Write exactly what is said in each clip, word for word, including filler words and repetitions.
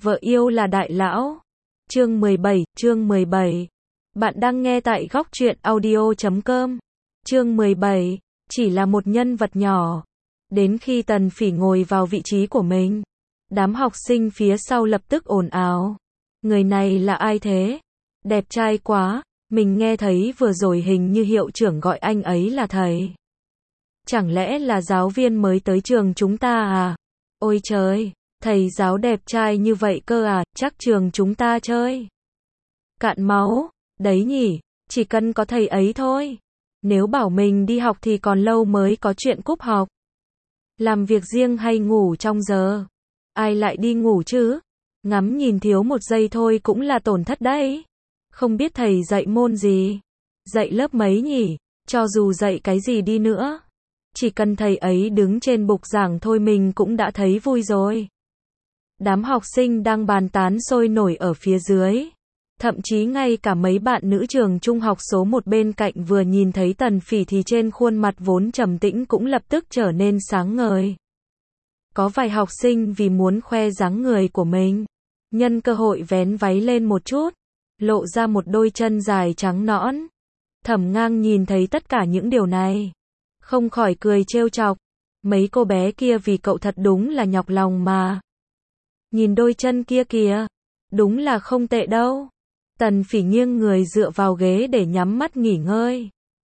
Vợ yêu là đại lão. Chương mười bảy, chương mười bảy. Bạn đang nghe tại góc truyện audio chấm com. Chương mười bảy, chỉ là một nhân vật nhỏ. Đến khi Tần Phỉ ngồi vào vị trí của mình, đám học sinh phía sau lập tức ồn ào. Người này là ai thế? Đẹp trai quá, mình nghe thấy vừa rồi hình như hiệu trưởng gọi anh ấy là thầy. Chẳng lẽ là giáo viên mới tới trường chúng ta à? Ôi trời, thầy giáo đẹp trai như vậy cơ à, chắc trường chúng ta chơi cạn máu, đấy nhỉ, chỉ cần có thầy ấy thôi. Nếu bảo mình đi học thì còn lâu mới có chuyện cúp học. Làm việc riêng hay ngủ trong giờ? Ai lại đi ngủ chứ? Ngắm nhìn thiếu một giây thôi cũng là tổn thất đấy. Không biết thầy dạy môn gì? Dạy lớp mấy nhỉ? Cho dù dạy cái gì đi nữa, chỉ cần thầy ấy đứng trên bục giảng thôi mình cũng đã thấy vui rồi. Đám học sinh đang bàn tán sôi nổi ở phía dưới. Thậm chí ngay cả mấy bạn nữ trường trung học số một bên cạnh vừa nhìn thấy Tần Phỉ thì trên khuôn mặt vốn trầm tĩnh cũng lập tức trở nên sáng ngời. Có vài học sinh vì muốn khoe dáng người của mình, nhân cơ hội vén váy lên một chút, lộ ra một đôi chân dài trắng nõn. Thẩm Ngang nhìn thấy tất cả những điều này, không khỏi cười trêu chọc. Mấy cô bé kia vì cậu thật đúng là nhọc lòng mà. Nhìn đôi chân kia kìa, đúng là không tệ đâu. Tần Phỉ nghiêng người dựa vào ghế để nhắm mắt nghỉ ngơi.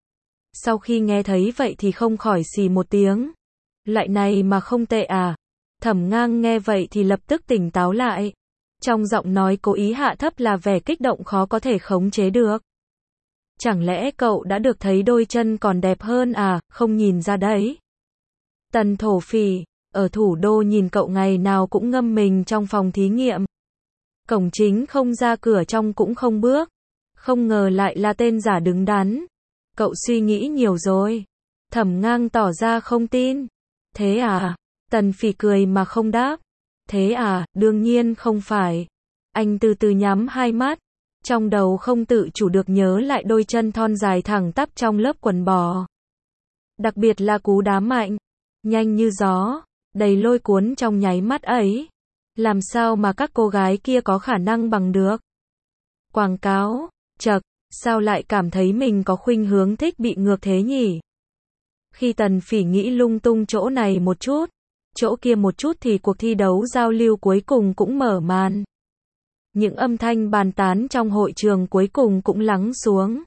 Sau khi nghe thấy vậy thì không khỏi xì một tiếng. Lại này mà không tệ à? Thẩm Ngang nghe vậy thì lập tức tỉnh táo lại. Trong giọng nói cố ý hạ thấp là vẻ kích động khó có thể khống chế được. Chẳng lẽ cậu đã được thấy đôi chân còn đẹp hơn à, không nhìn ra đấy. Tần Thổ Phỉ, ở thủ đô nhìn cậu ngày nào cũng ngâm mình trong phòng thí nghiệm. Cổng chính không ra cửa trong cũng không bước. Không ngờ lại là tên giả đứng đắn. Cậu suy nghĩ nhiều rồi. Thẩm Ngang tỏ ra không tin. Thế à? Tần Phỉ cười mà không đáp. Thế à, đương nhiên không phải. Anh từ từ nhắm hai mắt. Trong đầu không tự chủ được nhớ lại đôi chân thon dài thẳng tắp trong lớp quần bò. Đặc biệt là cú đá mạnh, nhanh như gió, đầy lôi cuốn trong nháy mắt ấy. Làm sao mà các cô gái kia có khả năng bằng được? Quảng cáo, chậc, sao lại cảm thấy mình có khuynh hướng thích bị ngược thế nhỉ? Khi Tần Phỉ nghĩ lung tung chỗ này một chút, chỗ kia một chút thì cuộc thi đấu giao lưu cuối cùng cũng mở màn. Những âm thanh bàn tán trong hội trường cuối cùng cũng lắng xuống.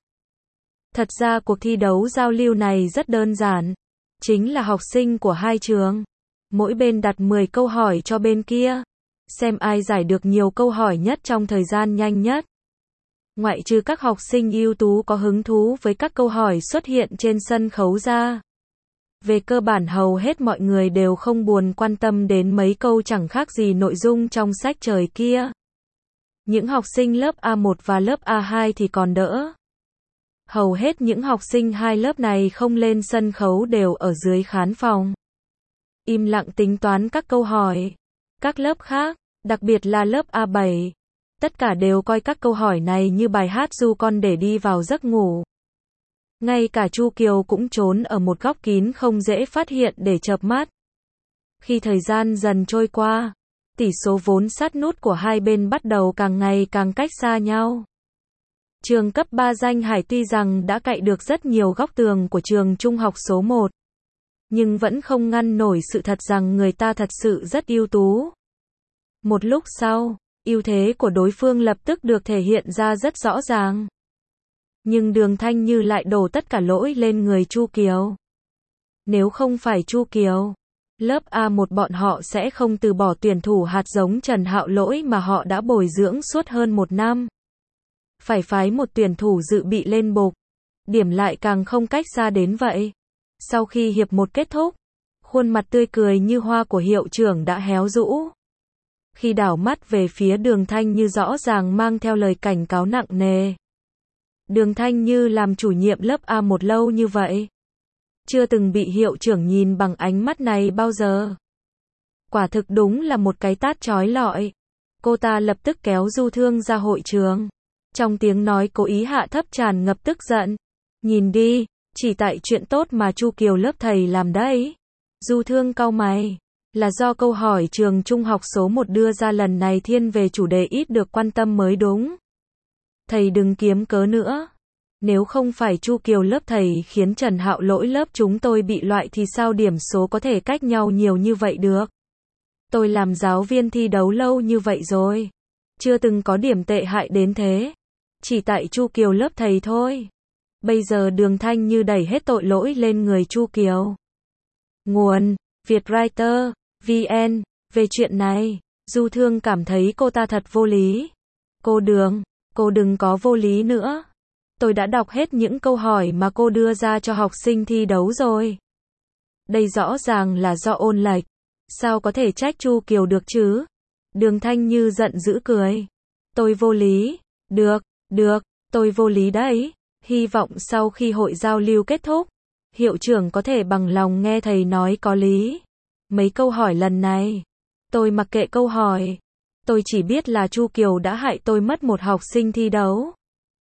Thật ra cuộc thi đấu giao lưu này rất đơn giản. Chính là học sinh của hai trường. Mỗi bên đặt mười câu hỏi cho bên kia. Xem ai giải được nhiều câu hỏi nhất trong thời gian nhanh nhất. Ngoại trừ các học sinh ưu tú có hứng thú với các câu hỏi xuất hiện trên sân khấu ra. Về cơ bản hầu hết mọi người đều không buồn quan tâm đến mấy câu chẳng khác gì nội dung trong sách trời kia. Những học sinh lớp A một và lớp A hai thì còn đỡ. Hầu hết những học sinh hai lớp này không lên sân khấu đều ở dưới khán phòng. Im lặng tính toán các câu hỏi. Các lớp khác, đặc biệt là lớp A bảy, tất cả đều coi các câu hỏi này như bài hát ru con để đi vào giấc ngủ. Ngay cả Chu Kiều cũng trốn ở một góc kín không dễ phát hiện để chợp mắt. Khi thời gian dần trôi qua, tỷ số vốn sát nút của hai bên bắt đầu càng ngày càng cách xa nhau. Trường cấp ba Danh Hải tuy rằng đã cạy được rất nhiều góc tường của trường trung học số một, nhưng vẫn không ngăn nổi sự thật rằng người ta thật sự rất ưu tú. Một lúc sau, ưu thế của đối phương lập tức được thể hiện ra rất rõ ràng. Nhưng Đường Thanh Như lại đổ tất cả lỗi lên người Chu Kiều. Nếu không phải Chu Kiều, lớp A một bọn họ sẽ không từ bỏ tuyển thủ hạt giống Trần Hạo Lỗi mà họ đã bồi dưỡng suốt hơn một năm. Phải phái một tuyển thủ dự bị lên bục. Điểm lại càng không cách xa đến vậy. Sau khi hiệp một kết thúc, khuôn mặt tươi cười như hoa của hiệu trưởng đã héo rũ. Khi đảo mắt về phía Đường Thanh Như rõ ràng mang theo lời cảnh cáo nặng nề. Đường Thanh Như làm chủ nhiệm lớp A một lâu như vậy, chưa từng bị hiệu trưởng nhìn bằng ánh mắt này bao giờ. Quả thực đúng là một cái tát chói lọi. Cô ta lập tức kéo Du Thương ra hội trường. Trong tiếng nói cố ý hạ thấp tràn ngập tức giận. Nhìn đi, chỉ tại chuyện tốt mà Chu Kiều lớp thầy làm đấy. Du Thương cau mày. Là do câu hỏi trường trung học số một đưa ra lần này thiên về chủ đề ít được quan tâm mới đúng. Thầy đừng kiếm cớ nữa. Nếu không phải Chu Kiều lớp thầy khiến Trần Hạo lỗi lớp chúng tôi bị loại thì sao điểm số có thể cách nhau nhiều như vậy được. Tôi làm giáo viên thi đấu lâu như vậy rồi. Chưa từng có điểm tệ hại đến thế. Chỉ tại Chu Kiều lớp thầy thôi. Bây giờ Đường Thanh Như đẩy hết tội lỗi lên người Chu Kiều. Nguồn: Vietwriter, vê en. Về chuyện này, Du Thương cảm thấy cô ta thật vô lý. Cô Đường, cô đừng có vô lý nữa. Tôi đã đọc hết những câu hỏi mà cô đưa ra cho học sinh thi đấu rồi. Đây rõ ràng là do ôn lệch. Sao có thể trách Chu Kiều được chứ? Đường Thanh Như giận dữ cười. Tôi vô lý. Được, được, tôi vô lý đấy. Hy vọng sau khi hội giao lưu kết thúc, hiệu trưởng có thể bằng lòng nghe thầy nói có lý. Mấy câu hỏi lần này, tôi mặc kệ câu hỏi. Tôi chỉ biết là Chu Kiều đã hại tôi mất một học sinh thi đấu.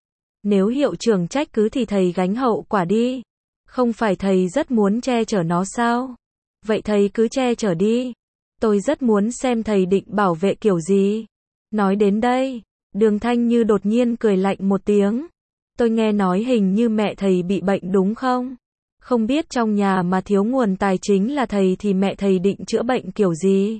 Nếu hiệu trưởng trách cứ thì thầy gánh hậu quả đi. Không phải thầy rất muốn che chở nó sao? Vậy thầy cứ che chở đi. Tôi rất muốn xem thầy định bảo vệ kiểu gì. Nói đến đây, Đường Thanh Như đột nhiên cười lạnh một tiếng. Tôi nghe nói hình như mẹ thầy bị bệnh đúng không? Không biết trong nhà mà thiếu nguồn tài chính là thầy thì mẹ thầy định chữa bệnh kiểu gì?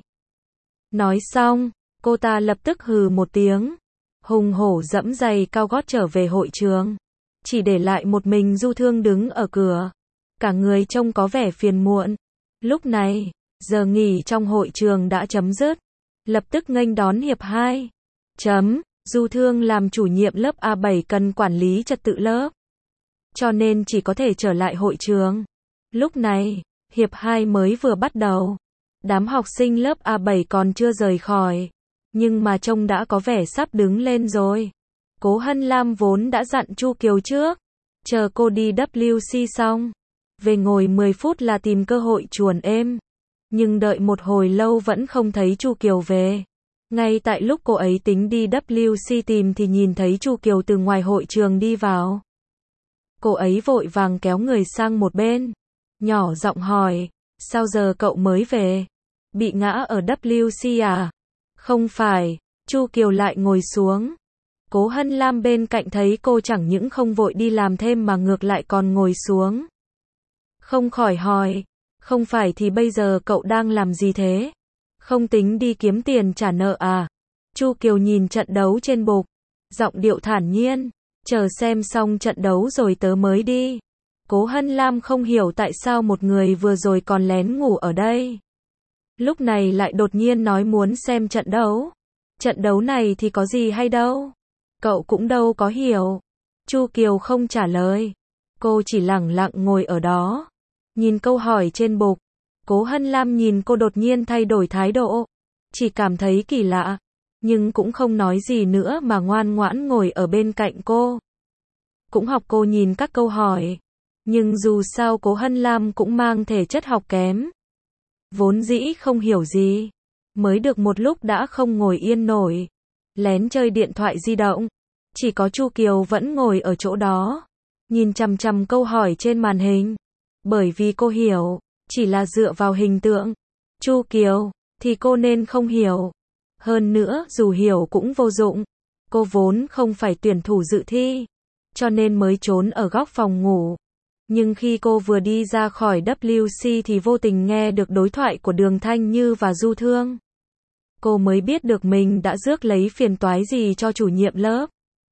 Nói xong, cô ta lập tức hừ một tiếng. Hùng hổ dẫm giày cao gót trở về hội trường. Chỉ để lại một mình Du Thương đứng ở cửa. Cả người trông có vẻ phiền muộn. Lúc này, giờ nghỉ trong hội trường đã chấm dứt. Lập tức nghênh đón hiệp hai. Chấm, Du Thương làm chủ nhiệm lớp A bảy cần quản lý trật tự lớp. Cho nên chỉ có thể trở lại hội trường. Lúc này, hiệp hai mới vừa bắt đầu. Đám học sinh lớp A bảy còn chưa rời khỏi. Nhưng mà trông đã có vẻ sắp đứng lên rồi. Cố Hân Lam vốn đã dặn Chu Kiều trước. Chờ cô đi W C xong. Về ngồi mười phút là tìm cơ hội chuồn êm. Nhưng đợi một hồi lâu vẫn không thấy Chu Kiều về. Ngay tại lúc cô ấy tính đi W C tìm thì nhìn thấy Chu Kiều từ ngoài hội trường đi vào. Cô ấy vội vàng kéo người sang một bên. Nhỏ giọng hỏi, sao giờ cậu mới về? Bị ngã ở W C à? Không phải, Chu Kiều lại ngồi xuống. Cố Hân Lam bên cạnh thấy cô chẳng những không vội đi làm thêm mà ngược lại còn ngồi xuống. Không khỏi hỏi, không phải thì bây giờ cậu đang làm gì thế? Không tính đi kiếm tiền trả nợ à? Chu Kiều nhìn trận đấu trên bục, giọng điệu thản nhiên, chờ xem xong trận đấu rồi tớ mới đi. Cố Hân Lam không hiểu tại sao một người vừa rồi còn lén ngủ ở đây. Lúc này lại đột nhiên nói muốn xem trận đấu. Trận đấu này thì có gì hay đâu. Cậu cũng đâu có hiểu. Chu Kiều không trả lời. Cô chỉ lẳng lặng ngồi ở đó. Nhìn câu hỏi trên bục. Cố Hân Lam nhìn cô đột nhiên thay đổi thái độ. Chỉ cảm thấy kỳ lạ. Nhưng cũng không nói gì nữa mà ngoan ngoãn ngồi ở bên cạnh cô. Cũng học cô nhìn các câu hỏi. Nhưng dù sao Cố Hân Lam cũng mang thể chất học kém. Vốn dĩ không hiểu gì. Mới được một lúc đã không ngồi yên nổi. Lén chơi điện thoại di động. Chỉ có Chu Kiều vẫn ngồi ở chỗ đó. Nhìn chằm chằm câu hỏi trên màn hình. Bởi vì cô hiểu. Chỉ là dựa vào hình tượng. Chu Kiều. Thì cô nên không hiểu. Hơn nữa dù hiểu cũng vô dụng. Cô vốn không phải tuyển thủ dự thi. Cho nên mới trốn ở góc phòng ngủ. Nhưng khi cô vừa đi ra khỏi W C thì vô tình nghe được đối thoại của Đường Thanh Như và Du Thương. Cô mới biết được mình đã rước lấy phiền toái gì cho chủ nhiệm lớp.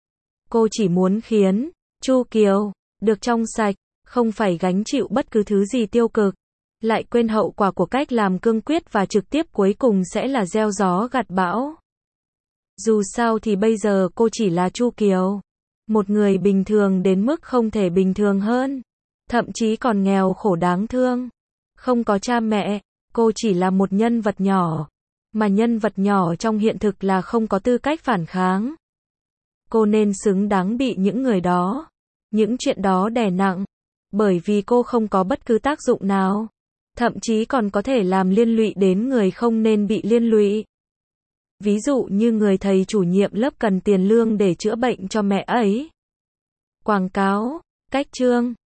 Cô chỉ muốn khiến Chu Kiều được trong sạch, không phải gánh chịu bất cứ thứ gì tiêu cực. Lại quên hậu quả của cách làm cương quyết và trực tiếp cuối cùng sẽ là gieo gió gặt bão. Dù sao thì bây giờ cô chỉ là Chu Kiều. Một người bình thường đến mức không thể bình thường hơn. Thậm chí còn nghèo khổ đáng thương. Không có cha mẹ, cô chỉ là một nhân vật nhỏ. Mà nhân vật nhỏ trong hiện thực là không có tư cách phản kháng. Cô nên xứng đáng bị những người đó, những chuyện đó đè nặng. Bởi vì cô không có bất cứ tác dụng nào. Thậm chí còn có thể làm liên lụy đến người không nên bị liên lụy. Ví dụ như người thầy chủ nhiệm lớp cần tiền lương để chữa bệnh cho mẹ ấy. Quảng cáo, cách chương.